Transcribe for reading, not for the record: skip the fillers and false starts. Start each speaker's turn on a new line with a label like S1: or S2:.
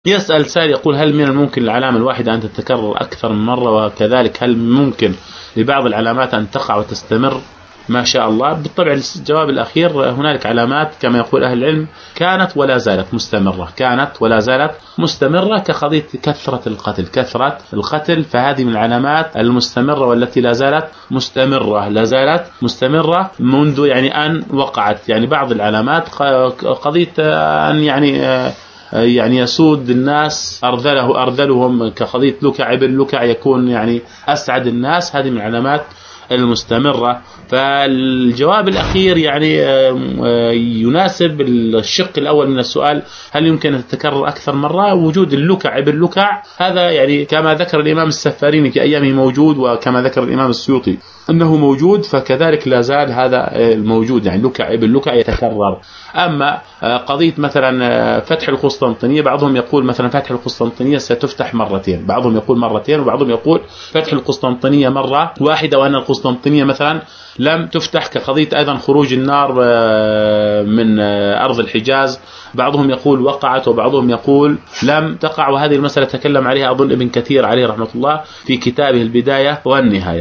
S1: يسأل سائل يقول: هل من الممكن العلامة الواحدة أن تتكرر أكثر من مرة؟ وكذلك هل ممكن لبعض العلامات أن تقع وتستمر؟ ما شاء الله. بالطبع الجواب الأخير، هنالك علامات كما يقول أهل العلم كانت ولا زالت مستمرة، كانت ولا زالت مستمرة، كقضية كثرة القتل، فهذه من العلامات المستمرة والتي لا زالت مستمرة منذ يعني أن وقعت. يعني بعض العلامات قضية أن يعني يسود الناس أرذلهم، كقضية لكع ابن لكع يكون يعني أسعد الناس، هذه من العلامات المستمرة. فالجواب الأخير يعني يناسب الشق الأول من السؤال: هل يمكن أن تتكرر أكثر مرة؟ وجود اللكع ابن لكع هذا يعني كما ذكر الإمام السفاريني في أيامه موجود، وكما ذكر الإمام السيوطي أنه موجود، فكذلك لا زال هذا الموجود، يعني لكع ابن لكع يتكرر. أما قضية مثلا فتح القسطنطينية، بعضهم يقول مثلا فتح القسطنطينية ستفتح مرتين، بعضهم يقول مرتين، وبعضهم يقول فتح القسطنطينية مرة واحدة، وأن القسطنطينية مثلا لم تفتح، كقضية أيضا خروج النار من أرض الحجاز، بعضهم يقول وقعت وبعضهم يقول لم تقع. وهذه المسألة تكلم عليها أظن ابن كثير عليه رحمة الله في كتابه البداية والنهاية.